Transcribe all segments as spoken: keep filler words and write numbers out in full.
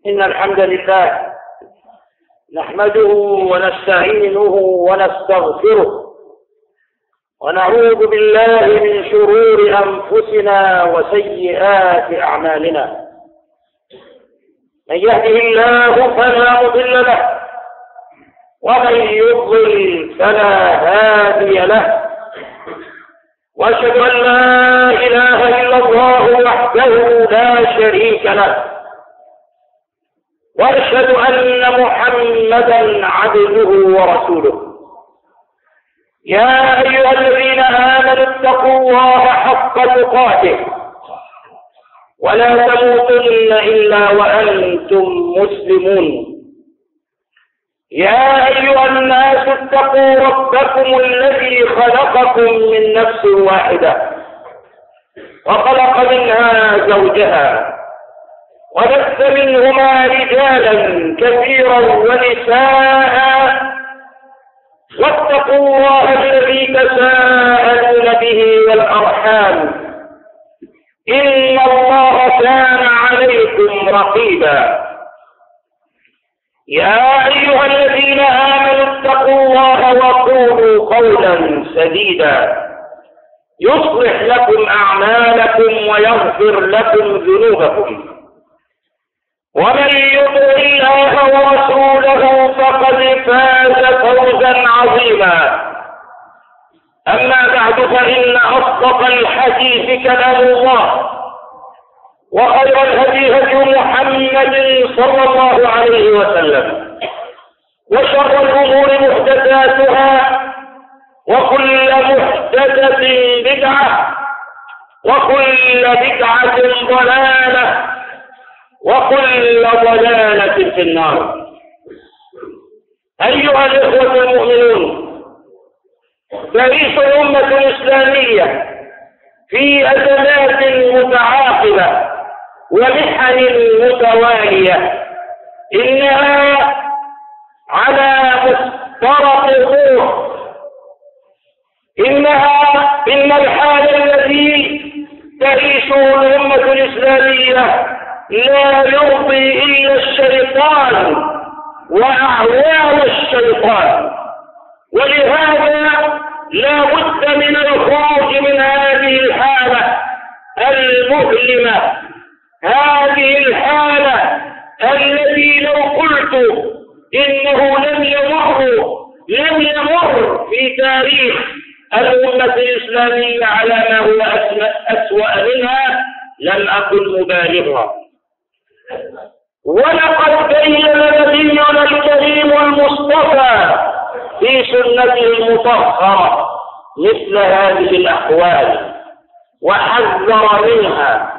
إن الحمد لله نحمده ونستعينه ونستغفره ونعوذ بالله من شرور أنفسنا وسيئات أعمالنا. من يهده الله فلا مضل له ومن يضلل فلا هادي له، وأشهد أن لا إله إلا الله وحده لا شريك له، وأشهد أن محمدا عبده ورسوله. يا أيها الذين آمنوا اتقوا الله حق تقاته ولا تموتن إلا وأنتم مسلمون. يا أيها الناس اتقوا ربكم الذي خلقكم من نفس واحدة وخلق منها زوجها وبث منهما رجالا كثيرا ونساء، واتقوا الله الذي تساءلون به والأرحام إن الله كان عليكم رقيبا. يا أيها الذين آمنوا اتقوا الله وقولوا قولا سديدا يصلح لكم أعمالكم ويغفر لكم ذنوبكم، ومن يطع الله ورسوله فقد فاز فوزا عظيما. أما بعد، فإن أصدق الحديث كلام الله، وخير الهدي هدي محمد صلى الله عليه وسلم، وشر الأمور محدثاتها، وكل محدثة بدعة، وكل بدعة ضلالة، وكل ضلالة في النار. أيها الإخوة المؤمنون، تعيش الأمة الإسلامية في أزمات متعاقبة ومحن متوالية، إنها على مفترق الروح. إنها إن الحال الذي تعيشه الأمة الإسلامية لا يرضي إلا الشيطان وأعوان الشيطان، ولهذا لا بد من الخروج من هذه الحالة المؤلمة، هذه الحالة التي لو قلت إنه لم يمر لم يمر في تاريخ الأمة الإسلامية على ما هو أسوأ منها لم أكن مبالغا. ولقد بين نبينا الكريم المصطفى في سنته المطهرة مثل هذه الأحوال وحذر منها،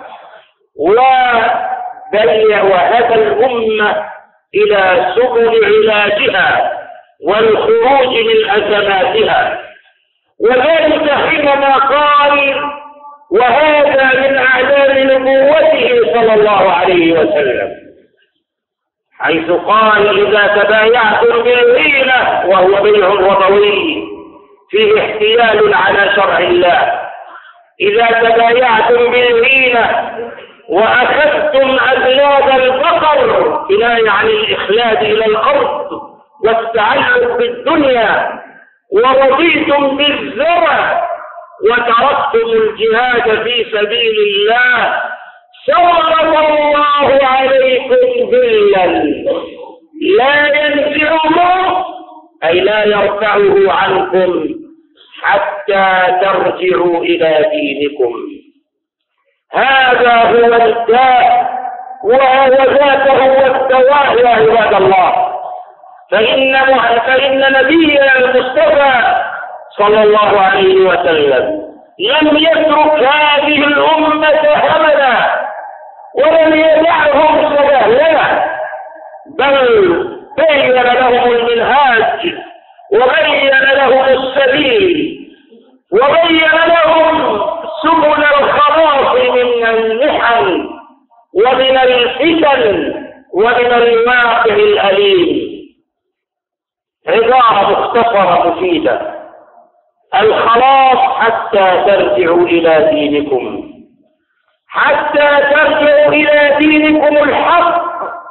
وبين وهدى الأمة إلى سبل علاجها والخروج من أزماتها، وذلك حينما قال: وهذا من أعلام نبوته صلى الله عليه وسلم، حيث قال: إذا تبايعتم بالعينة، وهو بيع ربوي فيه احتيال على شرع الله، إذا تبايعتم بالعينة وأخذتم أذناب البقر بناء عن الإخلاد إلى الأرض والتعلق بالدنيا، ورضيتم بالزرع وتركتم الجهاد في سبيل الله، سلط الله عليكم ذلا لا ينزعه، أي لا يرفعه عنكم حتى ترجعوا إلى دينكم. هذا هو الداء، وذاك هو الدواء يا عباد الله. فإن فإن نبينا المصطفى صلى الله عليه وسلم لم يترك هذه الأمة هملا، ولم يدعهم سدهلا، بل بين لهم المنهاج، وبين لهم السبيل، وبين لهم سبل الخلاص من المحن ومن الفتن ومن الواقع الأليم. عبارة مختصرة مفيدة: الخلاص حتى ترجعوا إلى دينكم، حتى ترجعوا إلى دينكم الحق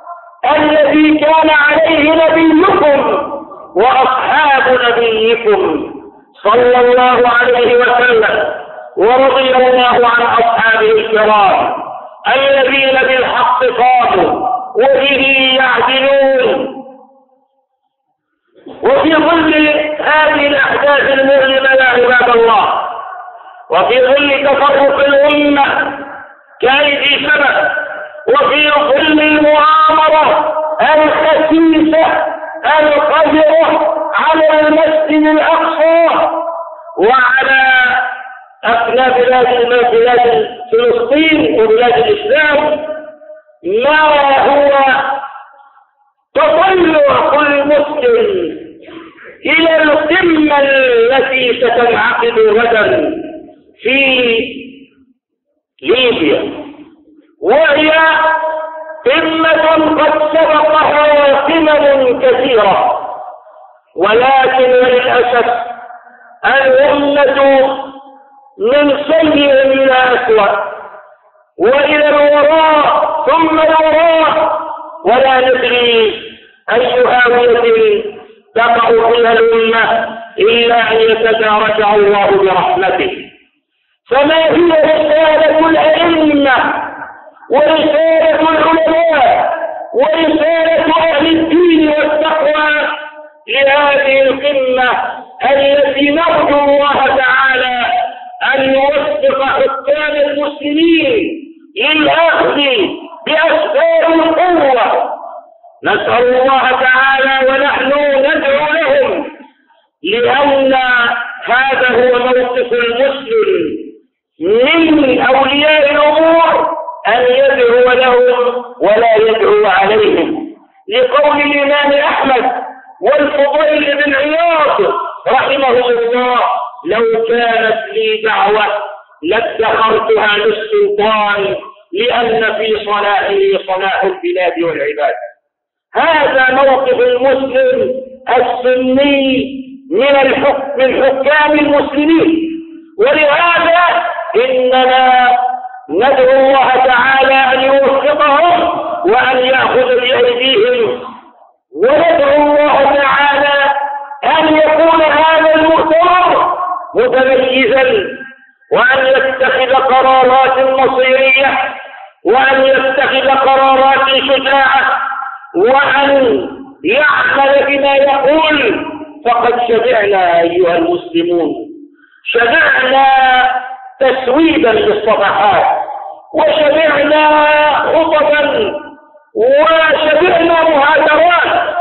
الذي كان عليه نبيكم وأصحاب نبيكم صلى الله عليه وسلم، ورضي الله عن أصحابه الكرام الذين بالحق قاموا وبه يعدلون. وفي ظل هذه الأحداث المؤلمة يا عباد الله، وفي ظل تفرق الأمة كأيدي سبب، وفي ظل المؤامرة الخسيسة القذرة على المسجد الأقصى وعلى أبناء بلاد بلاد فلسطين وبلاد الإسلام، ما هو تطلع كل مسلم إلى القمة التي ستنعقد غدا في ليبيا، وهي قمة قد سبقها قمم كثيرة، ولكن للأسف الأمة من سيء إلى أسوأ وإلى الوراء ثم الوراء، ولا ندري أي هاوية تقع فيها الأمة إلا أن يتداركها الله برحمته. فما هي رسالة الأئمة ورسالة العلماء ورسالة أهل الدين والتقوى لهذه القمة التي نرجو الله تعالى أن يوفق حكام المسلمين للأخذ بأسباب القوة؟ نسأل الله تعالى ونحن ندعو لهم، لأن هذا هو موقف المسلم من أولياء الأمور، أن يدعو لهم ولا يدعو عليهم، لقول الإمام أحمد والفضيل بن عياض رحمه الله: لو كانت لي دعوة لادخرتها للسلطان، لأن في صلاحه صلاح البلاد والعباد. هذا موقف المسلم السني من الحكم من حكام المسلمين، ولهذا إننا ندعو الله تعالى أن يوفقهم وأن يأخذ بأيديهم، وندعو الله تعالى أن يكون هذا المؤتمر متميزا، وأن يتخذ قرارات مصيرية، وأن يتخذ قرارات شجاعة، وأن يعمل بما يقول. فقد شبعنا أيها المسلمون، شبعنا تسويدا للصفحات، وشبعنا خطبا، وشبعنا مهاترات.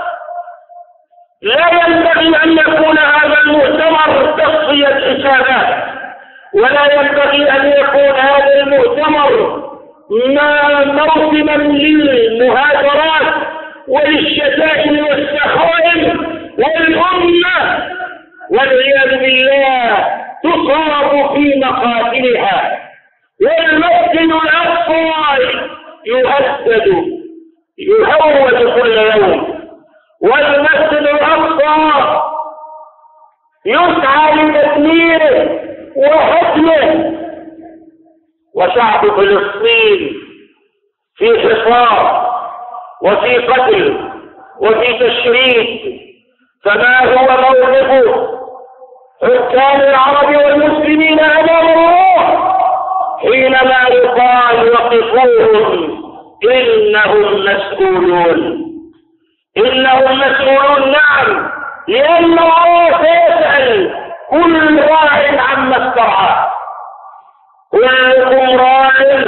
لا ينبغي أن يكون هذا المؤتمر تصفية حسابات، ولا ينبغي أن يكون هذا المؤتمر ما موسما للمهاترات وللشتائم والسخائم، والأمة والعياذ بالله تصاب في مقاتلها، والمسجد الأقصى يهدد يهود كل يوم، والمسجد الأقصى يسعى لتدميره وهدمه، وشعب فلسطين في حصار وفي قتل وفي تشريد. فما هو موقف حكام العرب والمسلمين أمام الله حينما يقال وقفوهم إنهم مسؤولون؟ إنهم مسؤولون، نعم، لأن الله سيسأل كل راع عما استرعى. كلكم راع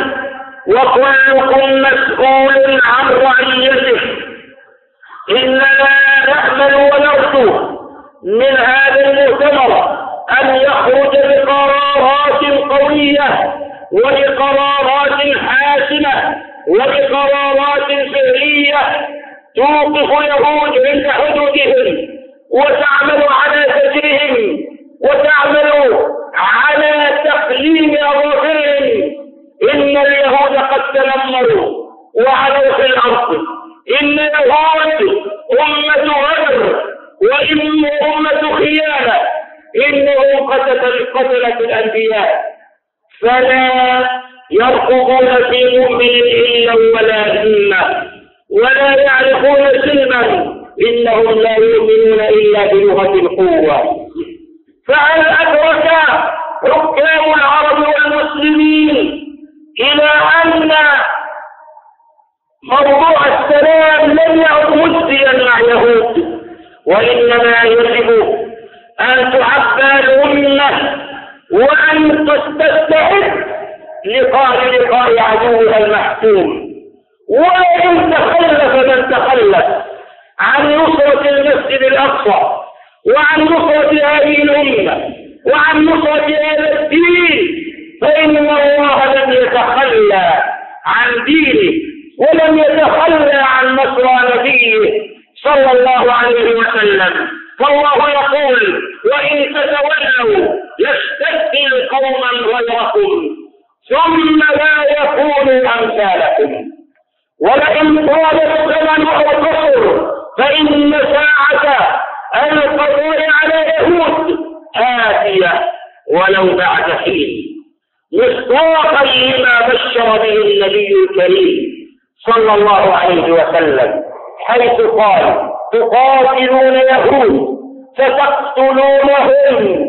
وكلكم مسؤول عن رعيته. إننا نأمل ونرجو من هذا المؤتمر أن يخرج بقرارات قوية وبقرارات حاسمة وبقرارات فعلية توقف اليهود عند حدودهم وتعمل على زجرهم وتعمل على تقليم أظافرهم. إن اليهود قد تنمروا وعلوا في الأرض. إن اليهود أمة غدر وإن أمة خيانة. إنهم قتلة الأنبياء، فلا يرقبون في مؤمن إلا ولا ذمة، ولا يعرفون سلما، إنهم لا يؤمنون إلا بلغة القوة. فهل أدرك حكام العرب والمسلمين إلى أن موضوع السلام لم يعد مجديا مع اليهود، وإنما يجب أن تعبى الأمة وأن تستعد لقاء لقاء عدوها المحتوم. وإن تخلف من تخلف عن نصرة المسجد الأقصى وعن نصرة هذه الأمة وعن نصرة هذا الدين، فإن الله لم يتخلى عن دينه ولم يتخلى عن نصر نبيه صلى الله عليه وسلم. فالله يقول: وإن تتولوا يستبدل قوما غيركم ثم لا يكونوا أمثالكم. ولئن طال الزمن أو قصر فإن ساعة القضاء على يهود آتية ولو بعد حين، مصداقا لما بشر به النبي الكريم صلى الله عليه وسلم، حيث قال: تقاتلون يهود فتقتلونهم،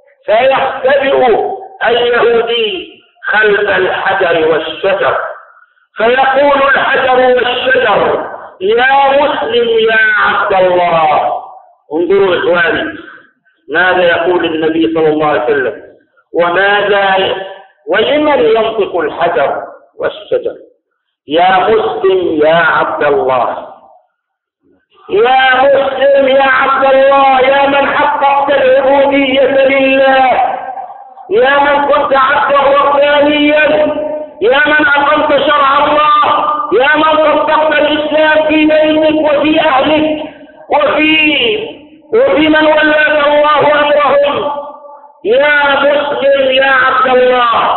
فيختبئ اليهودي خلف الحجر والشجر، فيقول الحجر والشجر: يا مسلم يا عبد الله. انظروا إخواني ماذا يقول النبي صلى الله عليه وسلم، وماذا ولمن ينطق الحجر والشجر؟ يا مسلم يا عبد الله، يا مسلم يا عبد الله، يا من حققت العبودية لله، يا من كنت عبدا ربانيا، يا من أقمت شرع الله، يا من طبقت الإسلام في بيتك وفي أهلك وفي وفي من ولاك الله أمرهم. يا مسلم يا عبد الله،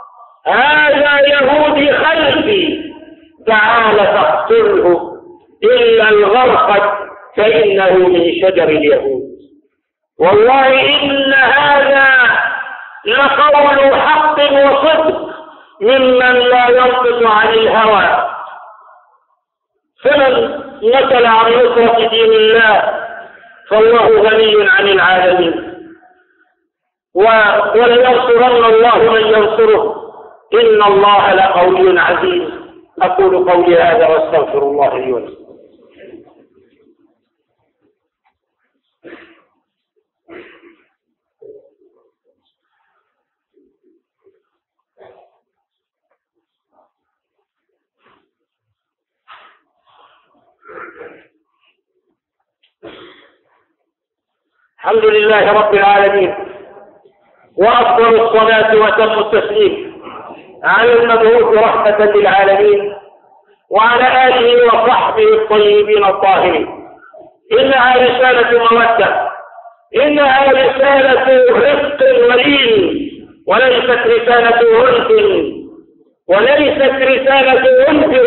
هذا يهودي خلفي، تعال فاقتله إلا الغرقد فإنه من شجر اليهود. والله إن هذا لقول حق وصدق ممن لا ينطق عن الهوى. فمن نكل عن نصرة دين الله فالله غني عن العالمين، ولينصرن الله من ينصره، إن الله لقوي عزيز. أقول قولي هذا واستغفر الله لي ولكم. الحمد لله رب العالمين، وأفضل الصلاة وتم التسليم على المبعوث رحمة للعالمين وعلى آله وصحبه الطيبين الطاهرين. إنها رسالة مودة، إنها رسالة رفق ولين، وليست رسالة عنف، وليست رسالة عنف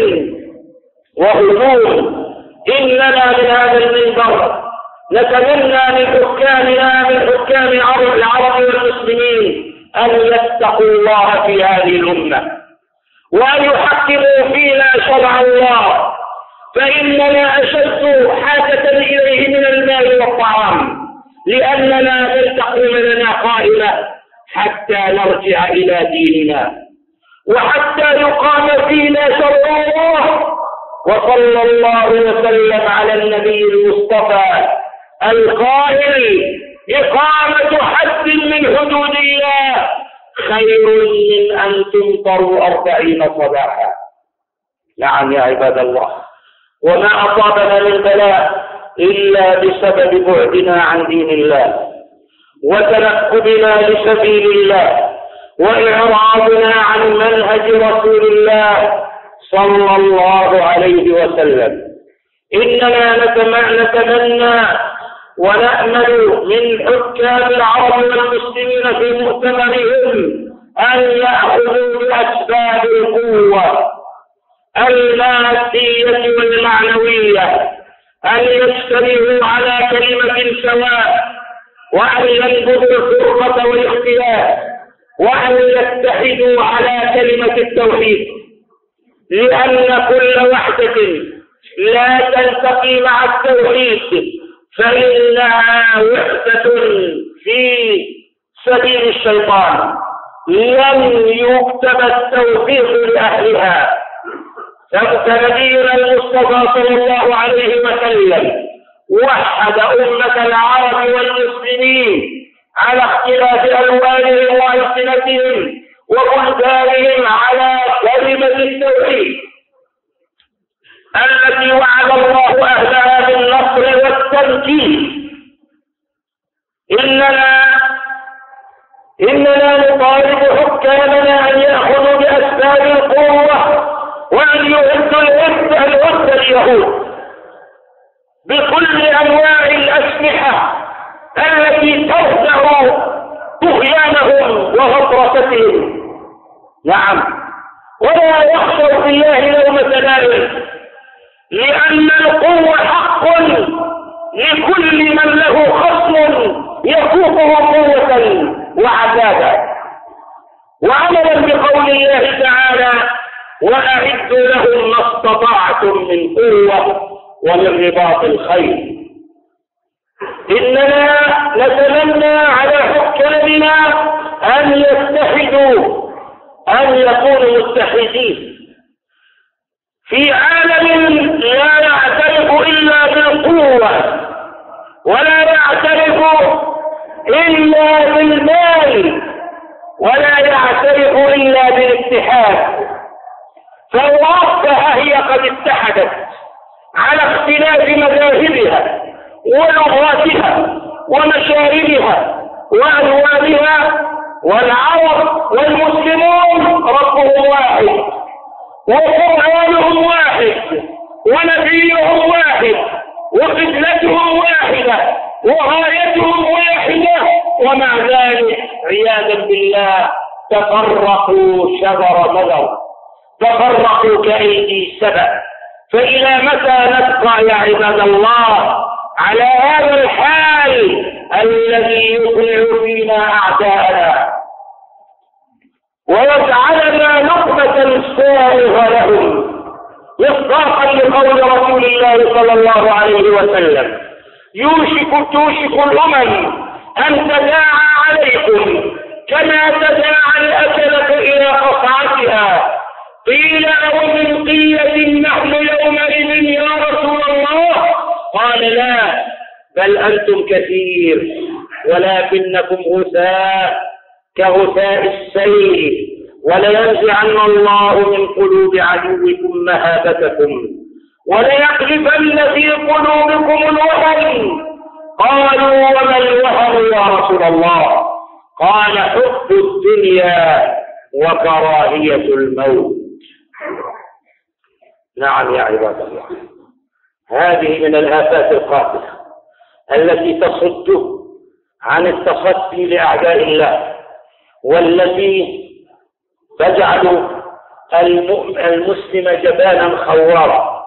وهجوم. إننا من هذا المنبر نتمنى من حكامنا من حكام العرب والمسلمين أن يتقوا الله في هذه الأمة وأن يحكموا فينا شرع الله، فإننا أشد حاجة إليه من المال والطعام، لأننا لن تقوم لنا قائمة حتى نرجع إلى ديننا وحتى يقام فينا شرع الله. وصلى الله وسلم على النبي المصطفى القائل: إقامة حد من حدود الله خير من أن تمطروا أربعين صباحا. نعم يا عباد الله، وما أصابنا من بلاء إلا بسبب بعدنا عن دين الله وتنكبنا لسبيل الله وإعراضنا عن منهج رسول الله صلى الله عليه وسلم. إننا نتمنى ونأمل من حكام العرب والمسلمين في مؤتمرهم أن يأخذوا بأسباب القوة المادية والمعنوية، أن يجتمعوا على كلمة سواء، وأن ينبذوا الفرقة والاختلاف، وأن يتحدوا على كلمة التوحيد، لأن كل وحدة لا تلتقي مع التوحيد فإنها وحدة في سبيل الشيطان، لن يكتب التوفيق لأهلها. ثبت نبينا المصطفى صلى الله عليه وسلم وحد أمة العرب والمسلمين على اختلاف ألوانهم وألسنتهم وبلدانهم على كلمة التوحيد التي وعد الله أهلها بالنصر والتمكين. إننا إننا نطالب حكامنا أن يأخذوا بأسباب القوة وأن يعدوا العدة العدة اليهود بكل أنواع الأسلحة التي تردع طغيانهم وغطرستهم. نعم، ولا يخشوا في الله لومة لائم، لأن القوة حق لكل من له خصم يفوقه قوة وعذابا. وعملا بقول الله تعالى: وأعدوا لهم ما استطعتم من قوة ومن رباط الخيل. إننا نتمنى على حكامنا أن يتحدوا، أن يكونوا متحدين في عالم لا يعترف إلا بالقوة ولا يعترف إلا بالمال ولا يعترف إلا بالاتحاد. فالوقت هي قد اتحدت على اختلاف مذاهبها ولغاتها ومشاربها وألوانها، والعرب والمسلمون ربهم واحد وقرآنهم واحد ونبيهم واحد وقبلتهم واحدة وغايتهم واحدة، ومع ذلك عياذا بالله تفرقوا شجر مذر، تفرقوا كأيدي السبع. فإلى متى نبقى يا عباد الله على هذا الحال الذي يوقع فينا أعداءنا ويجعلنا نقمة سائغة لهم؟ مصداقا لقول رسول الله صلى الله عليه وسلم: يوشك توشك الأمم أن تداعى عليكم كما تداعى الأكلة إلى قصعتها. قيل: أو من قية نحن يومئذ يا رسول الله؟ قال: لا، بل أنتم كثير ولكنكم غثاء كغثاء السيل، ولينزعن الله من قلوب عدوكم مهابتكم وليقذفن في قلوبكم الوهن. قالوا: وما الوهن يا رسول الله؟ قال: حب الدنيا وكراهية الموت. نعم يا عباد الله، هذه من الآفات القاتلة التي تصد عن التصدي لأعداء الله، والتي تجعل المسلم جبانا خوارا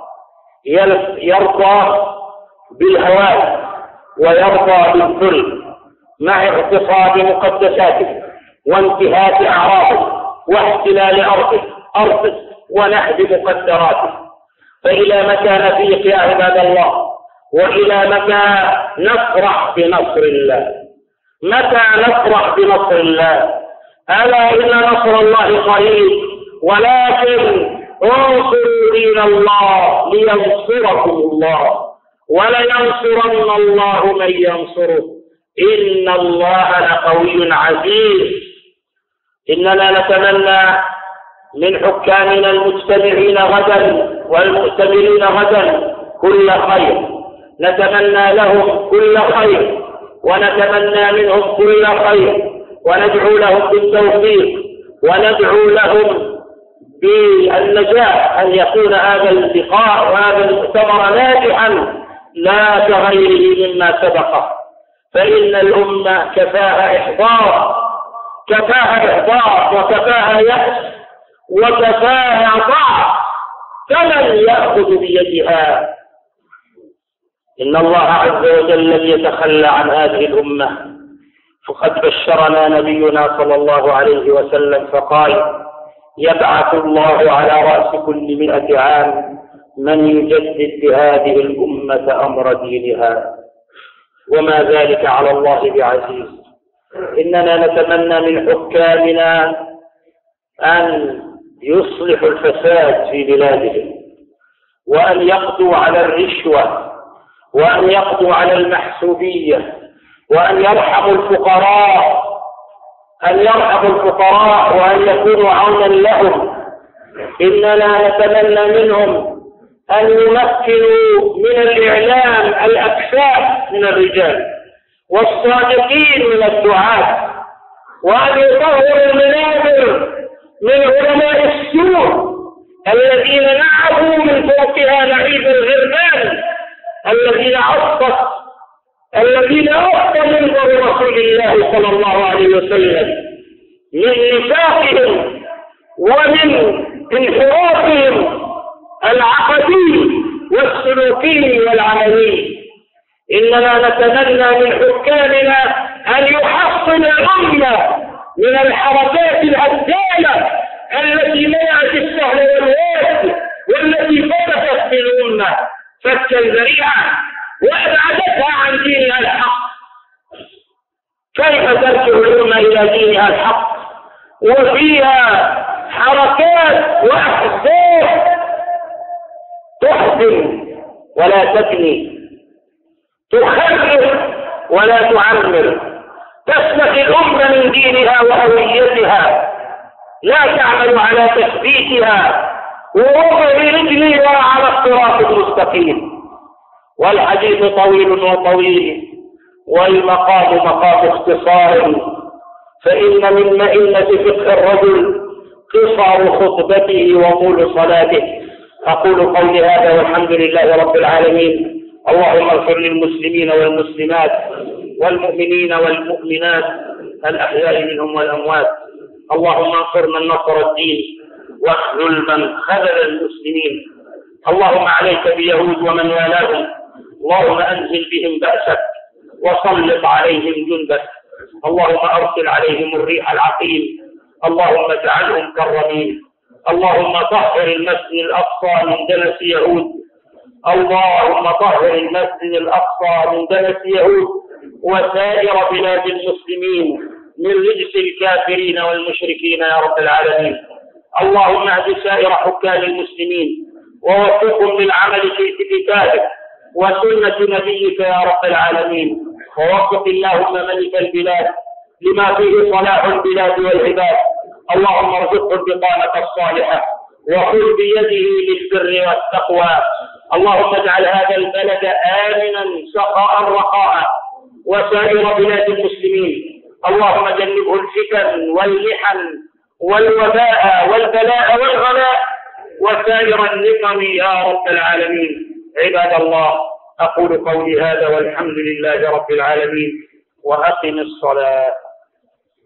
يرضى بالهوان ويرضى بالذل مع اغتصاب مقدساته وانتهاك أعراضه واحتلال أرضه أرضه ونهب مقدراته. فإلى متى نفيق يا عباد الله؟ وإلى متى نفرح بنصر الله؟ متى نفرح بنصر الله؟ ألا إن نصر الله قريب، ولكن انصروا دين الله لينصركم الله ولينصرن الله من ينصره، إن الله لقوي عزيز. إننا نتمنى من حكامنا المجتمعين غدا والمؤتمرين غدا كل خير، نتمنى لهم كل خير ونتمنى منهم كل خير، وندعو لهم بالتوفيق وندعو لهم بالنجاح، أن يكون هذا اللقاء وهذا المؤتمر ناجحا لا كغيره مما سبقه. فإن الأمة كفاها إحباط، كفاها إحباط وكفاها يأس وكفاها ضعف، فمن يأخذ بيدها؟ إن الله عز وجل لم يتخلى عن هذه الأمة، فقد بشرنا نبينا صلى الله عليه وسلم فقال: يبعث الله على رأس كل مئة عام من يجدد بهذه الأمة أمر دينها، وما ذلك على الله بعزيز. إننا نتمنى من حكامنا أن يصلحوا الفساد في بلادهم، وأن يقضوا على الرشوة، وأن يقضوا على المحسوبية، وأن يرحموا الفقراء أن يرحموا الفقراء وأن يكونوا عونا لهم. إننا نتمنى منهم أن يمكنوا من الإعلام الأكفاء من الرجال والصادقين من الدعاة، وأن يطهروا المنابر من علماء السوء الذين نعبوا من فوقها نعيب الغربان، الذين عصت الذين أخذ منظر رسول الله صلى الله عليه وسلم من نفاقهم ومن انحرافهم العقدي والسلوكي والعملي. إننا نتمنى من حكامنا أن يحصن الأمة من الحركات الهدامة التي منعت السهل والواد، والتي فتكت في الأمة فك الذريعة وأبعدتها عن دينها الحق. كيف ترجع الأمة إلى دينها الحق وفيها حركات وأحزاب تحزن ولا تبني، تخرب ولا تعمر، تسلخ الأمة من دينها وهويتها، لا تعمل على تثبيتها ووضع رجلها على الصراط المستقيم. والحديث طويل وطويل والمقام مقام اختصار، فإن من مئنة فقه الرجل قصر خطبته وطول صلاته. أقول قولي هذا والحمد لله رب العالمين. اللهم اغفر للمسلمين والمسلمات والمؤمنين والمؤمنات الأحياء منهم والأموات. اللهم انصر من نصر الدين واخذل من خذل المسلمين. اللهم عليك بيهود ومن والاهم، اللهم أنزل بهم بأسك وسلط عليهم جندك. اللهم أرسل عليهم الريح العقيم، اللهم اجعلهم كالرميم. اللهم طهر المسجد الأقصى من دنس يهود، اللهم طهر المسجد الأقصى من دنس يهود وسائر بلاد المسلمين من رجس الكافرين والمشركين يا رب العالمين. اللهم اهد سائر حكام المسلمين ووفقهم للعمل في كتابك وسنة نبيك يا رب العالمين. ووفق اللهم ملك البلاد لما فيه صلاح البلاد والعباد. اللهم ارزقه البطانة الصالحة وخذ بيده للبر والتقوى. اللهم اجعل هذا البلد آمنا سخاء رخاء وسائر بلاد المسلمين. اللهم جنبه الفتن والمحن والوباء والبلاء والغلاء وسائر النقم يا رب العالمين. عباد الله، أقول قولي هذا والحمد لله رب العالمين، وأقم الصلاة.